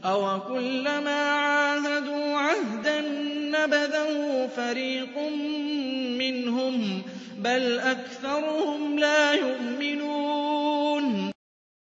أَوَكُلَّمَا عَاهَدُوا عَهْدًا نَّبَذَهُ فَرِيقٌ مِّنْهُم ۚ بَلْ أَكْثَرُهُمْ